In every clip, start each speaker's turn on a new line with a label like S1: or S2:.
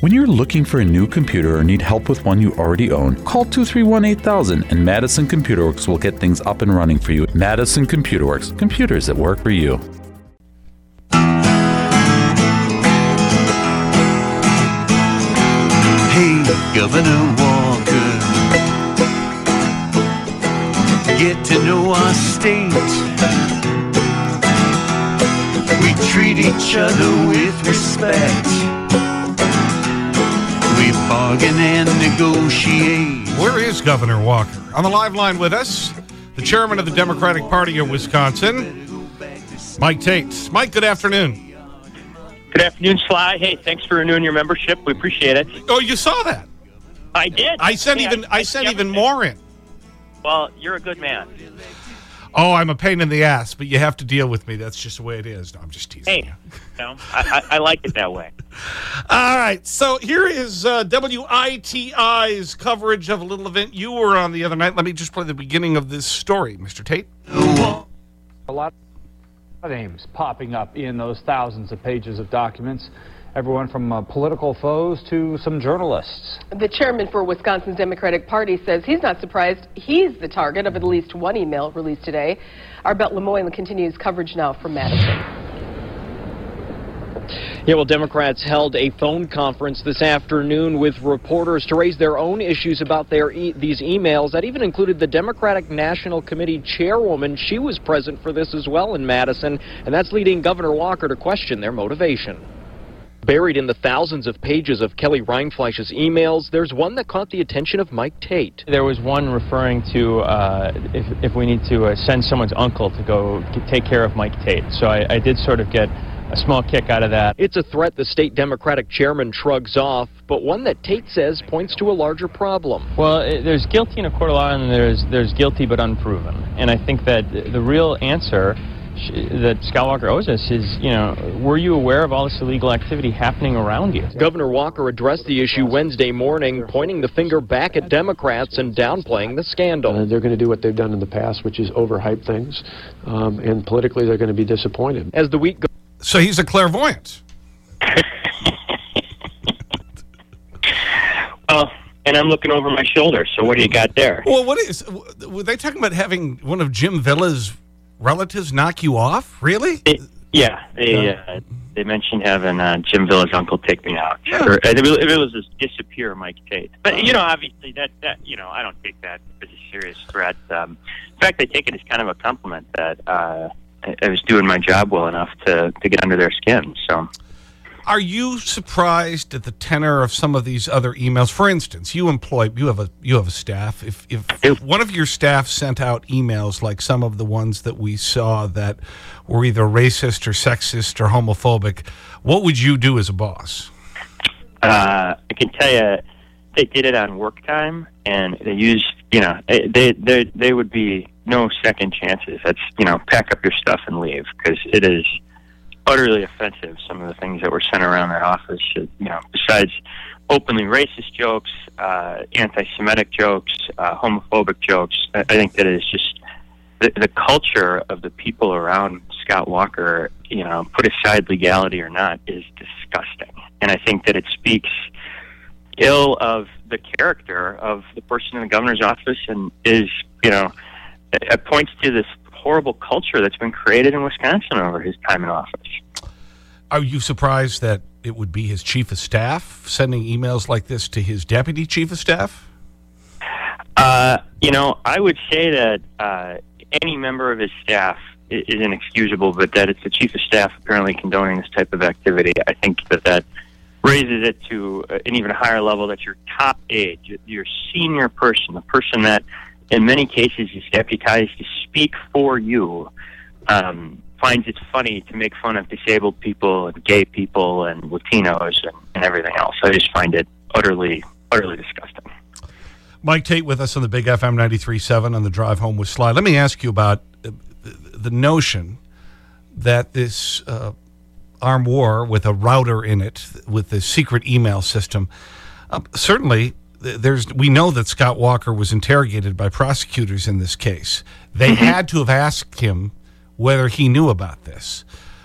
S1: When you're looking for a new computer or need help with one you already own, call 231-8000 and Madison Computer Works will get things up and running for you. Madison Computer Works, computers that work for you.
S2: Hey, Governor Walker, get to know our state. We treat each other with respect. We bargain and negotiate.
S3: Where is Governor Walker? On the live line with us, the chairman of the Democratic Party of Wisconsin, Mike Tate. Mike, good afternoon.
S4: Good afternoon, Sly. Hey, thanks for renewing your membership. We appreciate it.
S3: Oh, you saw that?
S4: I did.
S3: I sent even more in.
S4: Well, you're a good man.
S3: Oh, I'm a pain in the ass, but you have to deal with me. That's just the way it is. No, I'm just teasing you.
S4: No, I like it that way.
S3: All right, so here is WITI's coverage of a little event you were on the other night. Let me just play the beginning of this story, Mr. Tate.
S5: A lot of names popping up in those thousands of pages of documents. Everyone from political foes to some journalists.
S6: The chairman for Wisconsin's Democratic Party says he's not surprised he's the target of at least one email released today. Our Bette Lemoyne continues coverage now from Madison.
S7: Yeah, well, Democrats held a phone conference this afternoon with reporters to raise their own issues about these emails. That even included the Democratic National Committee chairwoman. She was present for this as well in Madison, and that's leading Governor Walker to question their motivation. Buried in the thousands of pages of Kelly Rindfleisch's emails, there's one that caught the attention of Mike Tate.
S8: There was one referring to if we need to send someone's uncle to go take care of Mike Tate. So I did sort of get a small kick out of that.
S7: It's a threat the state Democratic chairman shrugs off, but one that Tate says points to a larger problem.
S8: Well, there's guilty in a court of law and there's guilty but unproven. And I think that the real answer that Scott Walker owes us is, you know, were you aware of all this illegal activity happening around you?
S7: Governor Walker addressed the issue Wednesday morning, pointing the finger back at Democrats and downplaying the scandal.
S9: They're going to do what they've done in the past, which is overhype things, and politically they're going to be disappointed.
S7: As the week goes...
S3: So he's a clairvoyant.
S4: Well, and I'm looking over my shoulder, so what do you got there?
S3: Well, were they talking about having one of Jim Villa's relatives knock you off? Really?
S4: They mentioned having Jim Villa's uncle take me out.
S3: Yeah.
S4: Or, if it was just disappear Mike Tate. But, you know, obviously that you know, I don't take that as a serious threat. In fact, I take it as kind of a compliment that I was doing my job well enough to get under their skin. So,
S3: are you surprised at the tenor of some of these other emails? For instance, you have a staff. If one of your staff sent out emails like some of the ones that we saw that were either racist or sexist or homophobic, what would you do as a boss?
S4: I can tell you, they did it on work time, and they used, you know, they would be no second chances. That's, you know, pack up your stuff and leave, because it is utterly offensive, some of the things that were sent around that office. You know, besides openly racist jokes, anti-Semitic jokes, homophobic jokes, I think that it is just the culture of the people around Scott Walker, you know, put aside legality or not, is disgusting. And I think that it speaks ill of the character of the person in the governor's office, and is, you know, it points to this horrible culture that's been created in Wisconsin over his time in office.
S3: Are you surprised that it would be his chief of staff sending emails like this to his deputy chief of staff?
S4: You know, I would say that any member of his staff is inexcusable, but that it's the chief of staff apparently condoning this type of activity, I think that raises it to an even higher level, that your top aide, your senior person, the person that in many cases is deputized to speak for you, finds it funny to make fun of disabled people and gay people and Latinos and everything else. I just find it utterly disgusting.
S3: Mike Tate with us on the Big FM 93.7 on the drive home with Sly. Let me ask you about the notion that this armed war with a router in it, with the secret email system, certainly we know that Scott Walker was interrogated by prosecutors in this case. They had to have asked him whether he knew about this.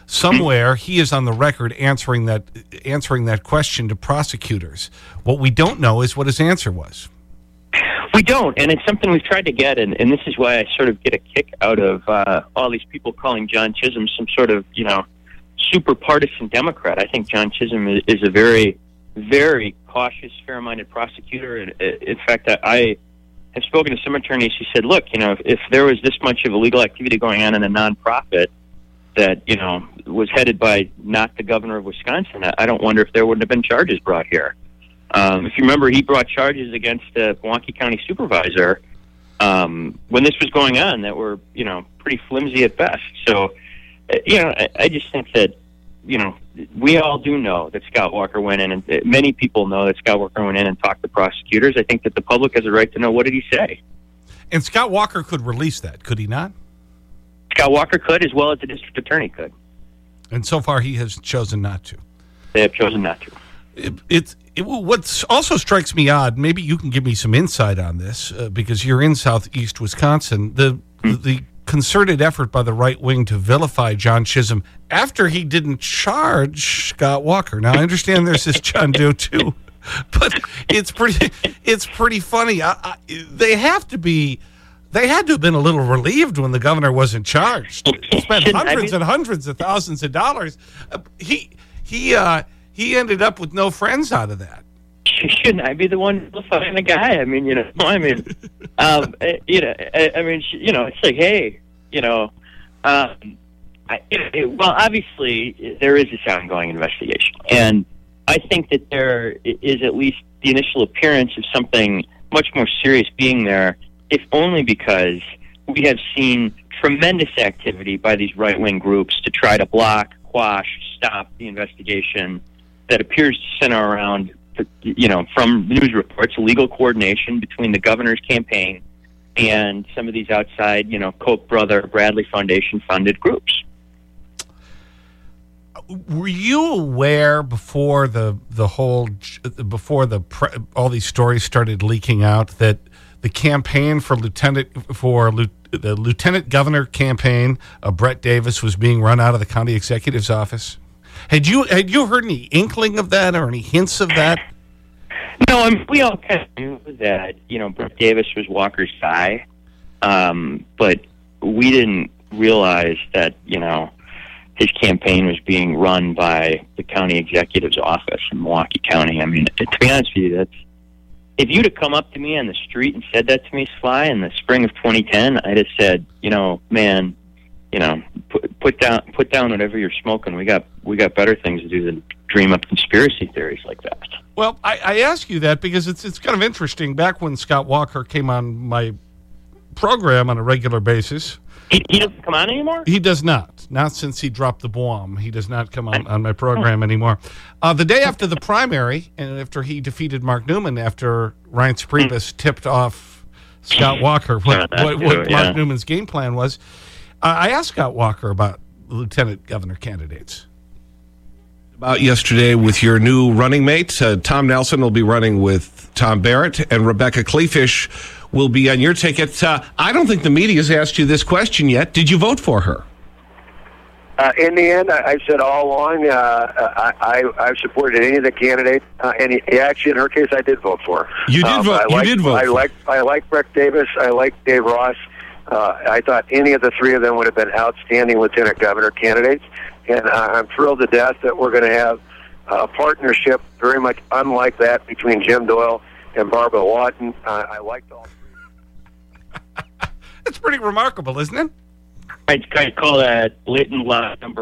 S3: somewhere he is on the record answering that question to prosecutors. What we don't know is what his answer was.
S4: We don't, and it's something we've tried to get, and this is why I sort of get a kick out of all these people calling John Chisholm some sort of, super partisan Democrat. I think John Chisholm is a very, very cautious, fair-minded prosecutor. In fact, I have spoken to some attorneys who said, look, if there was this much of illegal activity going on in a nonprofit that, was headed by not the governor of Wisconsin, I don't wonder if there wouldn't have been charges brought here. If you remember, he brought charges against the Milwaukee County supervisor when this was going on that were, pretty flimsy at best. So, I just think that, we all do know that Scott Walker went in, and many people know that Scott Walker went in and talked to prosecutors. I think that the public has a right to know, what did he say?
S3: And Scott Walker could release that, could he not?
S4: Scott Walker could, as well as the district attorney could.
S3: And so far he has chosen not to.
S4: They have chosen not to.
S3: What also strikes me odd, maybe you can give me some insight on this, because you're in southeast Wisconsin, the concerted effort by the right wing to vilify John Chisholm after he didn't charge Scott Walker. Now, I understand there's this John Doe too, but it's pretty funny. They had to have been a little relieved when the governor wasn't charged. He spent hundreds and hundreds of thousands of dollars. He ended up with no friends out of that.
S4: Shouldn't I be the one vilifying the guy? It's like, hey, well, obviously there is this ongoing investigation, and I think that there is at least the initial appearance of something much more serious being there, if only because we have seen tremendous activity by these right-wing groups to try to block, quash, stop the investigation that appears to center around, from news reports, illegal coordination between the governor's campaign and some of these outside, Koch brother, Bradley Foundation funded groups.
S3: Were you aware before all these stories started leaking out that the campaign for the lieutenant governor campaign of Brett Davis was being run out of the county executive's office? Had you heard any inkling of that or any hints of that?
S4: No, we all kind of knew that, Brett Davis was Walker's guy, but we didn't realize that, his campaign was being run by the county executive's office in Milwaukee County. To be honest with you, if you'd have come up to me on the street and said that to me, Sly, in the spring of 2010, I'd have said, man, put down whatever you're smoking. We got better things to do than dream up conspiracy theories like that.
S3: Well, I ask you that because it's kind of interesting. Back when Scott Walker came on my program on a regular basis.
S4: He doesn't come on anymore?
S3: He does not. Not since he dropped the bomb. He does not come on my program anymore. The day after the primary, and after he defeated Mark Newman, after Ryan Priebus tipped off Scott Walker what Mark Newman's game plan was, I asked Scott Walker about lieutenant governor candidates.
S10: About yesterday with your new running mate, Tom Nelson will be running with Tom Barrett, and Rebecca Kleefisch will be on your ticket. I don't think the media's asked you this question yet. Did you vote for her?
S11: In the end, I said all along, I've supported any of the candidates. Actually, in her case, I did vote for her.
S10: You did vote.
S11: I like Brett Davis. I like Dave Ross. I thought any of the three of them would have been outstanding lieutenant governor candidates. And I'm thrilled to death that we're going to have a partnership very much unlike that between Jim Doyle and Barbara Lawton. I liked all three.
S3: That's pretty remarkable, isn't it?
S4: I'd call that blatant lie number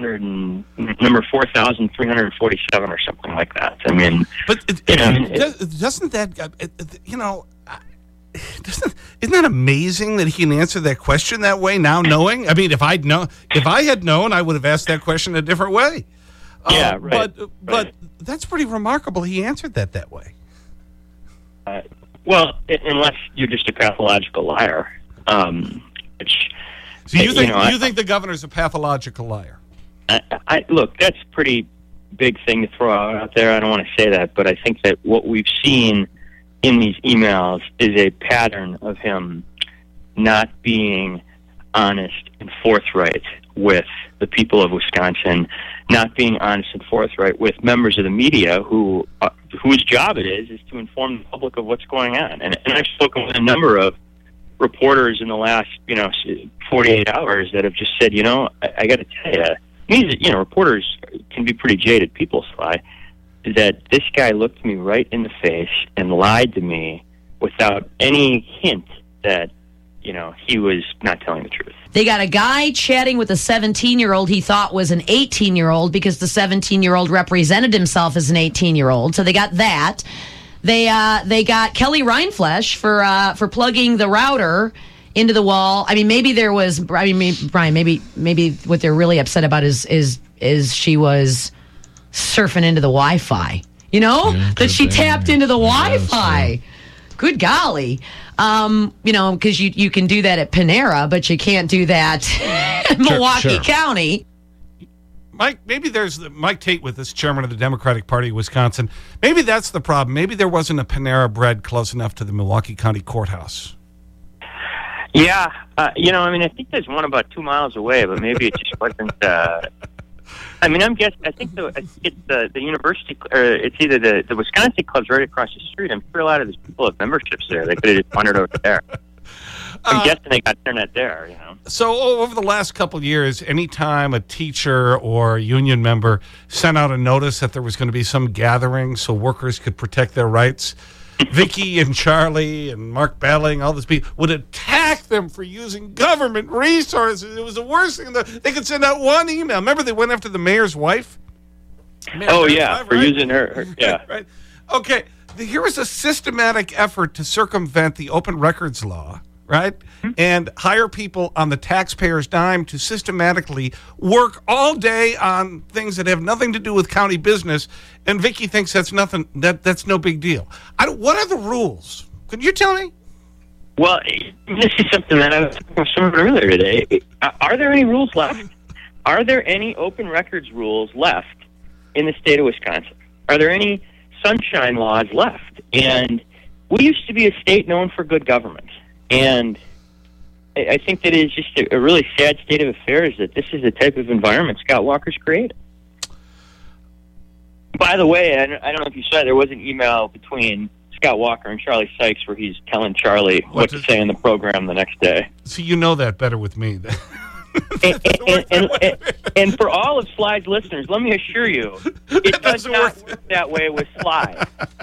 S4: 4,347 or something like that.
S3: But doesn't that, isn't that amazing that he can answer that question that way now, knowing? If I had known, I would have asked that question a different way.
S4: Yeah, right.
S3: But that's pretty remarkable. He answered that way.
S4: Well, unless you're just a pathological liar.
S3: So you think the governor's a pathological liar?
S4: Look, that's a pretty big thing to throw out there. I don't want to say that, but I think that what we've seen in these emails is a pattern of him not being honest and forthright with the people of Wisconsin, not being honest and forthright with members of the media whose job it is to inform the public of what's going on. And I've spoken with a number of reporters in the last 48 hours that have just said, I got to tell you, reporters can be pretty jaded people, Sly, that this guy looked me right in the face and lied to me without any hint that he was not telling the truth.
S12: They got a guy chatting with a 17-year-old he thought was an 18-year-old because the 17-year-old represented himself as an 18-year-old. So they got that. They got Kelly Rindfleisch for plugging the router into the wall. I mean, maybe there was. I mean, Brian, maybe what they're really upset about is she was surfing into the Wi-Fi. That she tapped into the Wi-Fi. Good golly. Because you can do that at Panera, but you can't do that in Milwaukee County.
S3: Mike, maybe there's Mike Tate with us, chairman of the Democratic Party of Wisconsin. Maybe that's the problem. Maybe there wasn't a Panera Bread close enough to the Milwaukee County Courthouse.
S4: Yeah. I think there's one about 2 miles away, but maybe it just wasn't. I'm guessing. I think it's the university, or it's either the Wisconsin club's right across the street. I'm sure a lot of these people have memberships there. They could have just wandered over there. I'm guessing they got internet there.
S3: So over the last couple of years, anytime a teacher or a union member sent out a notice that there was going to be some gathering so workers could protect their rights, Vicky and Charlie and Mark Balling, all these people would attack them for using government resources. It was the worst thing. They could send out one email. Remember they went after the mayor's wife?
S4: For using her. Yeah.
S3: Right. Okay. Here was a systematic effort to circumvent the open records law, right? And hire people on the taxpayer's dime to systematically work all day on things that have nothing to do with county business. And Vicky thinks that's nothing. That's no big deal. What are the rules? Could you tell me?
S4: Well, this is something that I was talking about someone earlier today. Are there any rules left? Are there any open records rules left in the state of Wisconsin? Are there any sunshine laws left? And we used to be a state known for good government. And I think that it is just a really sad state of affairs that this is the type of environment Scott Walker's created. By the way, I don't know if you saw, there was an email between Scott Walker and Charlie Sykes where he's telling Charlie what to say in the program the next day.
S3: So you know that better with me.
S4: And for all of Sly's listeners, let me assure you, it does not work that way with Sly.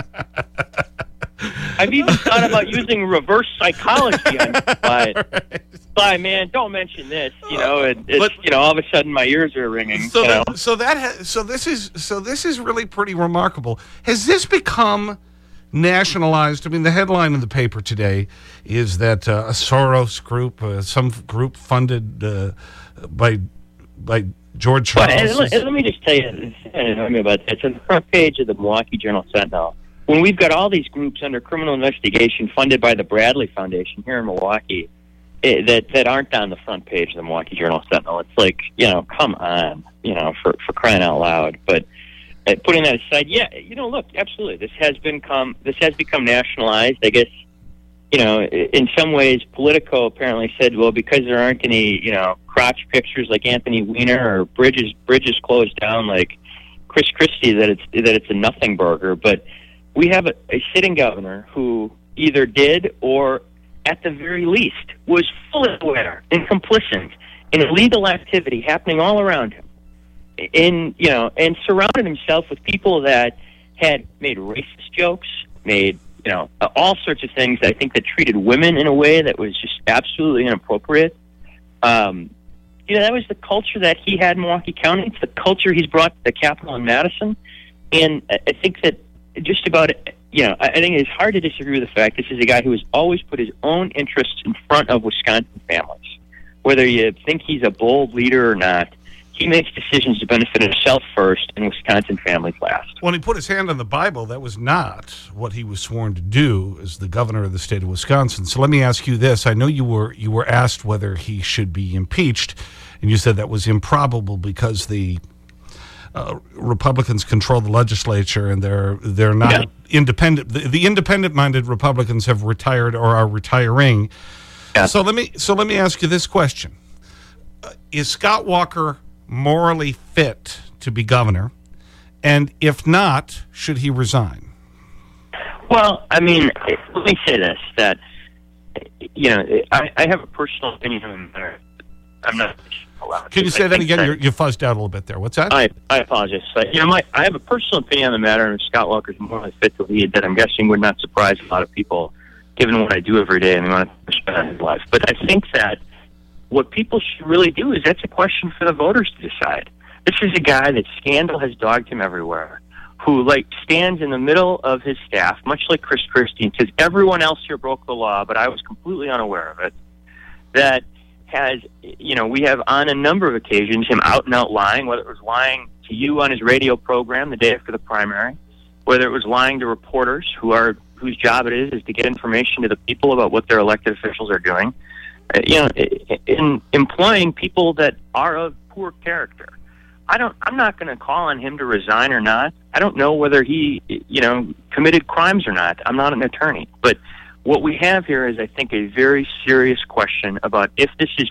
S4: I've even thought about using reverse psychology on Sly, man, don't mention this. All of a sudden my ears are ringing.
S3: So this is really pretty remarkable. Has this become nationalized? I mean, the headline in the paper today is that a Soros group, some group funded by George Charles.
S4: Let me just tell you about that. It's on the front page of the Milwaukee Journal-Sentinel. When we've got all these groups under criminal investigation funded by the Bradley Foundation here in Milwaukee that aren't on the front page of the Milwaukee Journal-Sentinel, it's like, come on, for crying out loud. But putting that aside, look, absolutely, this has become nationalized. I guess, in some ways, Politico apparently said, well, because there aren't any, crotch pictures like Anthony Weiner or bridges closed down like Chris Christie, that it's a nothing burger. But we have a sitting governor who either did or, at the very least, was fully aware and complicit in illegal activity happening all around him, and surrounded himself with people that had made racist jokes, made all sorts of things. I think that treated women in a way that was just absolutely inappropriate. That was the culture that he had in Milwaukee County. It's the culture he's brought to the Capitol in Madison, and I think that just about, I think it's hard to disagree with the fact this is a guy who has always put his own interests in front of Wisconsin families. Whether you think he's a bold leader or not, he makes decisions to benefit himself first and Wisconsin families last.
S3: When he put his hand on the Bible, that was not what he was sworn to do as the governor of the state of Wisconsin. So let me ask you this. I know you were asked whether he should be impeached, and you said that was improbable because the Republicans control the legislature and they're not independent. The independent-minded Republicans have retired or are retiring. Yeah. So let me ask you this question. is Scott Walker morally fit to be governor? And if not, should he resign?
S4: Well, I mean, let me say this, that, you know, I have a personal opinion on the matter. I'm not allowed to.
S3: Can you say that again? You fuzzed out a little bit there. What's that?
S4: I apologize. But, you know, I have a personal opinion on the matter, and Scott Walker's morally fit to lead that I'm guessing would not surprise a lot of people, given what I do every day and the amount of spend on his life. But I think that what people should really do is that's a question for the voters to decide. This is a guy that scandal has dogged him everywhere, who, like, stands in the middle of his staff, much like Chris Christie, and says, everyone else here broke the law, but I was completely unaware of it. That has, you know, we have on a number of occasions him out and out lying, whether it was lying to you on his radio program the day after the primary, whether it was lying to reporters whose job it is to get information to the people about what their elected officials are doing, you know, in employing people that are of poor character. I'm not going to call on him to resign or not. I don't know whether he, you know, committed crimes or not. I'm not an attorney. But what we have here is, I think, a very serious question about if this is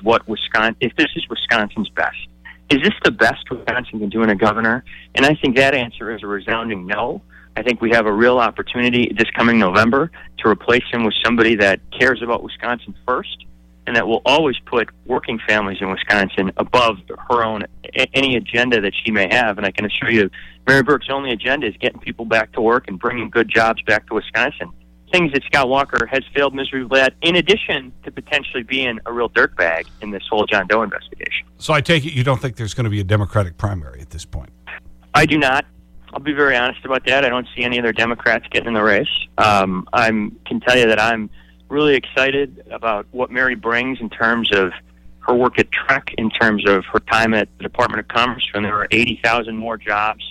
S4: Wisconsin's best. Is this the best Wisconsin can do in a governor? And I think that answer is a resounding no. I think we have a real opportunity this coming November to replace him with somebody that cares about Wisconsin first, and that will always put working families in Wisconsin above her own, any agenda that she may have. And I can assure you, Mary Burke's only agenda is getting people back to work and bringing good jobs back to Wisconsin. Things that Scott Walker has failed miserably at, in addition to potentially being a real dirtbag in this whole John Doe investigation.
S3: So I take it you don't think there's going to be a Democratic primary at this point?
S4: I do not. I'll be very honest about that. I don't see any other Democrats getting in the race. I can tell you that I'm really excited about what Mary brings in terms of her work at Trek, in terms of her time at the Department of Commerce, when there were 80,000 more jobs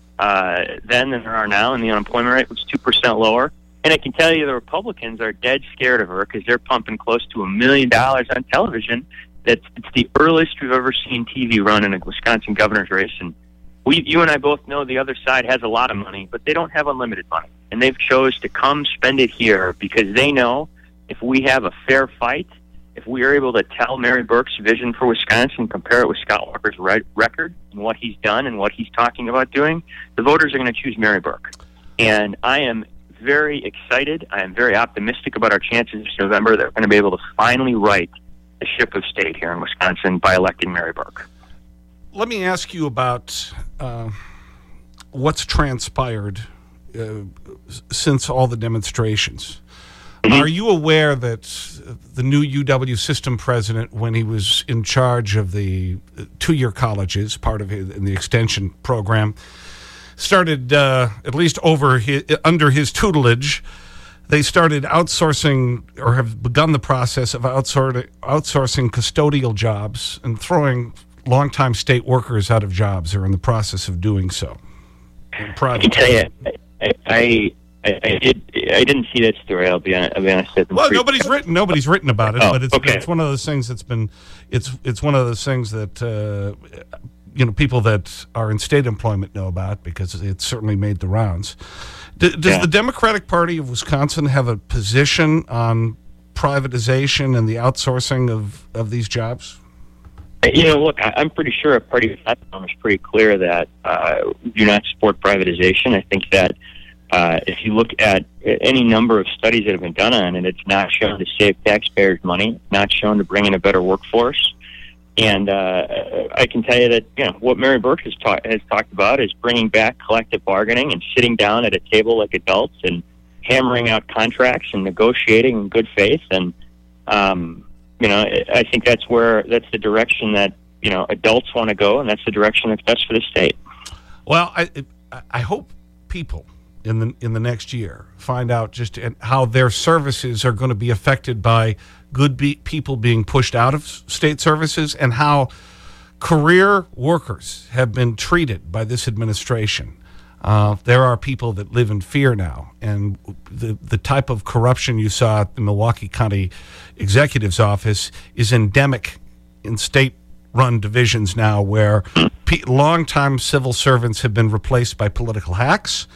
S4: then than there are now, and the unemployment rate was 2% lower. And I can tell you the Republicans are dead scared of her because they're pumping close to $1 million on television. It's the earliest we've ever seen TV run in a Wisconsin governor's race. And you and I both know the other side has a lot of money, but they don't have unlimited money. And they've chose to come spend it here because they know if we have a fair fight, if we are able to tell Mary Burke's vision for Wisconsin, compare it with Scott Walker's record and what he's done and what he's talking about doing, the voters are going to choose Mary Burke. And I am very excited. I am very optimistic about our chances this November that we're going to be able to finally right the ship of state here in Wisconsin by electing Mary Burke.
S3: Let me ask you about what's transpired since all the demonstrations. Are you aware that the new UW system president, when he was in charge of the two-year colleges, part of in the extension program, started, at least under his tutelage, they started outsourcing, or have begun the process of outsourcing custodial jobs and throwing longtime state workers out of jobs. They're in the process of doing so.
S4: I can tell you, I didn't see that story. I'll be honest.
S3: Well, nobody's written about it, but it's one of those things that's been it's one of those things that you know, people that are in state employment know about because it's certainly made the rounds. Does the Democratic Party of Wisconsin have a position on privatization and the outsourcing of these jobs?
S4: You know, look, I'm pretty sure a party platform is pretty clear that we do not support privatization. I think that if you look at any number of studies that have been done on it, it's not shown to save taxpayers money, not shown to bring in a better workforce. And I can tell you that, you know, what Mary Burke has talked about is bringing back collective bargaining and sitting down at a table like adults and hammering out contracts and negotiating in good faith. And you know, I think that's the direction that, you know, adults want to go, and that's the direction that's best for the state.
S3: Well, I hope people in the next year find out just how their services are going to be affected by good people being pushed out of state services, and how career workers have been treated by this administration. There are people that live in fear now, and the type of corruption you saw at the Milwaukee County Executive's office is endemic in state-run divisions now, where longtime civil servants have been replaced by political hacks,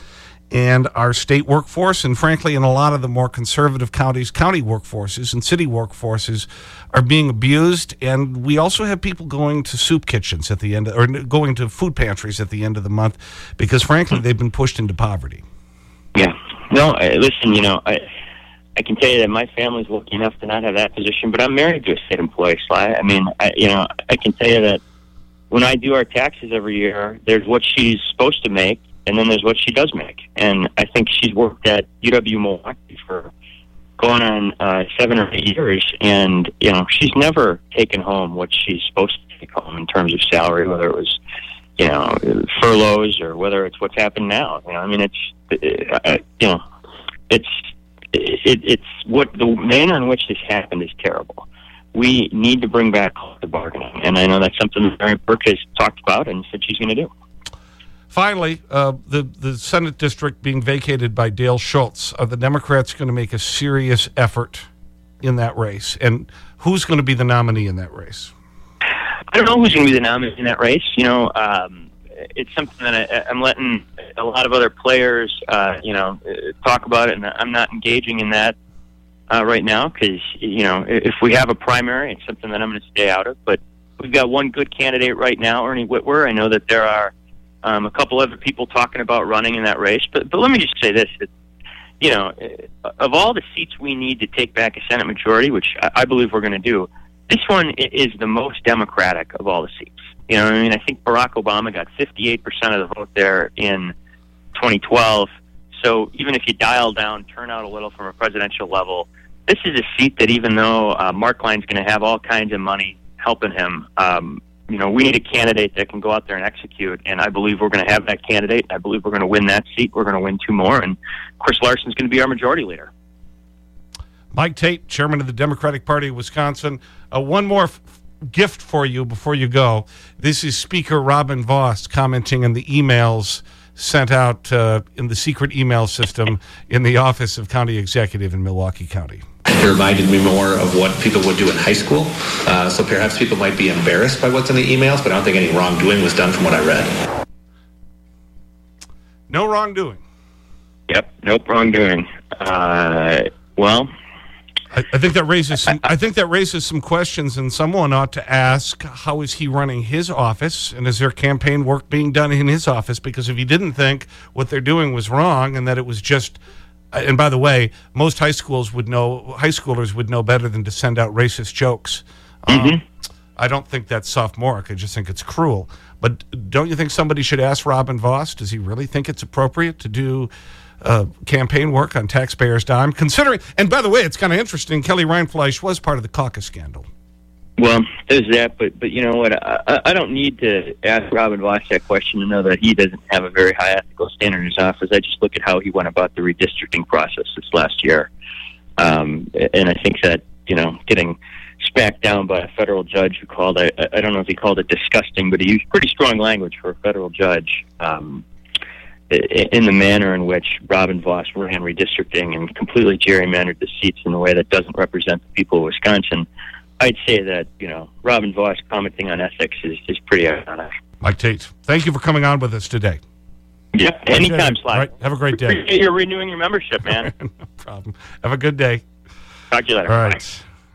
S3: And our state workforce, and frankly, in a lot of the more conservative counties, county workforces and city workforces are being abused. And we also have people going to soup kitchens at the end, or going to food pantries at the end of the month because, frankly, they've been pushed into poverty.
S4: Yeah. No, listen, you know, I can tell you that my family's lucky enough to not have that position, but I'm married to a state employee, Sly. I mean, you know, I can tell you that when I do our taxes every year, there's what she's supposed to make, and then there's what she does make. And I think she's worked at UW-Milwaukee for going on 7 or 8 years, and, you know, she's never taken home what she's supposed to take home in terms of salary, whether it was, you know, furloughs or whether it's what's happened now. You know, I mean, it's, you know, it's what the manner in which this happened is terrible. We need to bring back collective bargaining, and I know that's something that Mary Burke has talked about and said she's going to do.
S3: Finally, the Senate district being vacated by Dale Schultz. Are the Democrats going to make a serious effort in that race? And who's going to be the nominee in that race?
S4: I don't know who's going to be the nominee in that race. You know, it's something that I'm letting a lot of other players, you know, talk about it, and I'm not engaging in that right now because, you know, if we have a primary, it's something that I'm going to stay out of. But we've got one good candidate right now, Ernie Whitwer. I know that there are a couple other people talking about running in that race. But let me just say this. You know, of all the seats we need to take back a Senate majority, which I believe we're going to do, this one is the most Democratic of all the seats. You know what I mean? I think Barack Obama got 58% of the vote there in 2012. So even if you dial down turnout a little from a presidential level, this is a seat that even though Mark Klein's going to have all kinds of money helping him, you know, we need a candidate that can go out there and execute, and I believe we're going to have that candidate. I believe we're going to win that seat. We're going to win 2 more, and Chris Larson's going to be our majority leader.
S3: Mike Tate, chairman of the Democratic Party of Wisconsin. One more gift for you before you go. This is Speaker Robin Vos commenting on the emails sent out in the secret email system in the office of county executive in Milwaukee County.
S13: It reminded me more of what people would do in high school. So perhaps people might be embarrassed by what's in the emails, but I don't think any wrongdoing was done from what I read.
S3: No wrongdoing.
S4: Yep, nope, wrongdoing. Well,
S3: I think that raises some questions, and someone ought to ask, how is he running his office, and is there campaign work being done in his office? Because if he didn't think what they're doing was wrong and that it was just, and by the way, most high schoolers would know better than to send out racist jokes. I don't think that's sophomoric. I just think it's cruel. But don't you think somebody should ask Robin Vos, does he really think it's appropriate to do campaign work on taxpayers' dime? Considering, and by the way, it's kind of interesting, Kelly Rindfleisch was part of the caucus scandal.
S4: Well, there's that, but you know what? I don't need to ask Robin Vos that question to know that he doesn't have a very high ethical standard in his office. I just look at how he went about the redistricting process this last year. And I think that, you know, getting smacked down by a federal judge who called, I don't know if he called it disgusting, but he used pretty strong language for a federal judge in the manner in which Robin Vos ran redistricting and completely gerrymandered the seats in a way that doesn't represent the people of Wisconsin. I'd say that, you know, Robin Vos commenting on ethics is pretty ironic.
S3: Mike Tate, thank you for coming on with us today.
S4: Yeah, anytime, Sly.
S3: Right, have a great day.
S4: Appreciate you renewing your membership, man.
S3: No problem. Have a good day.
S4: Talk to you later.
S3: All right.
S4: Bye.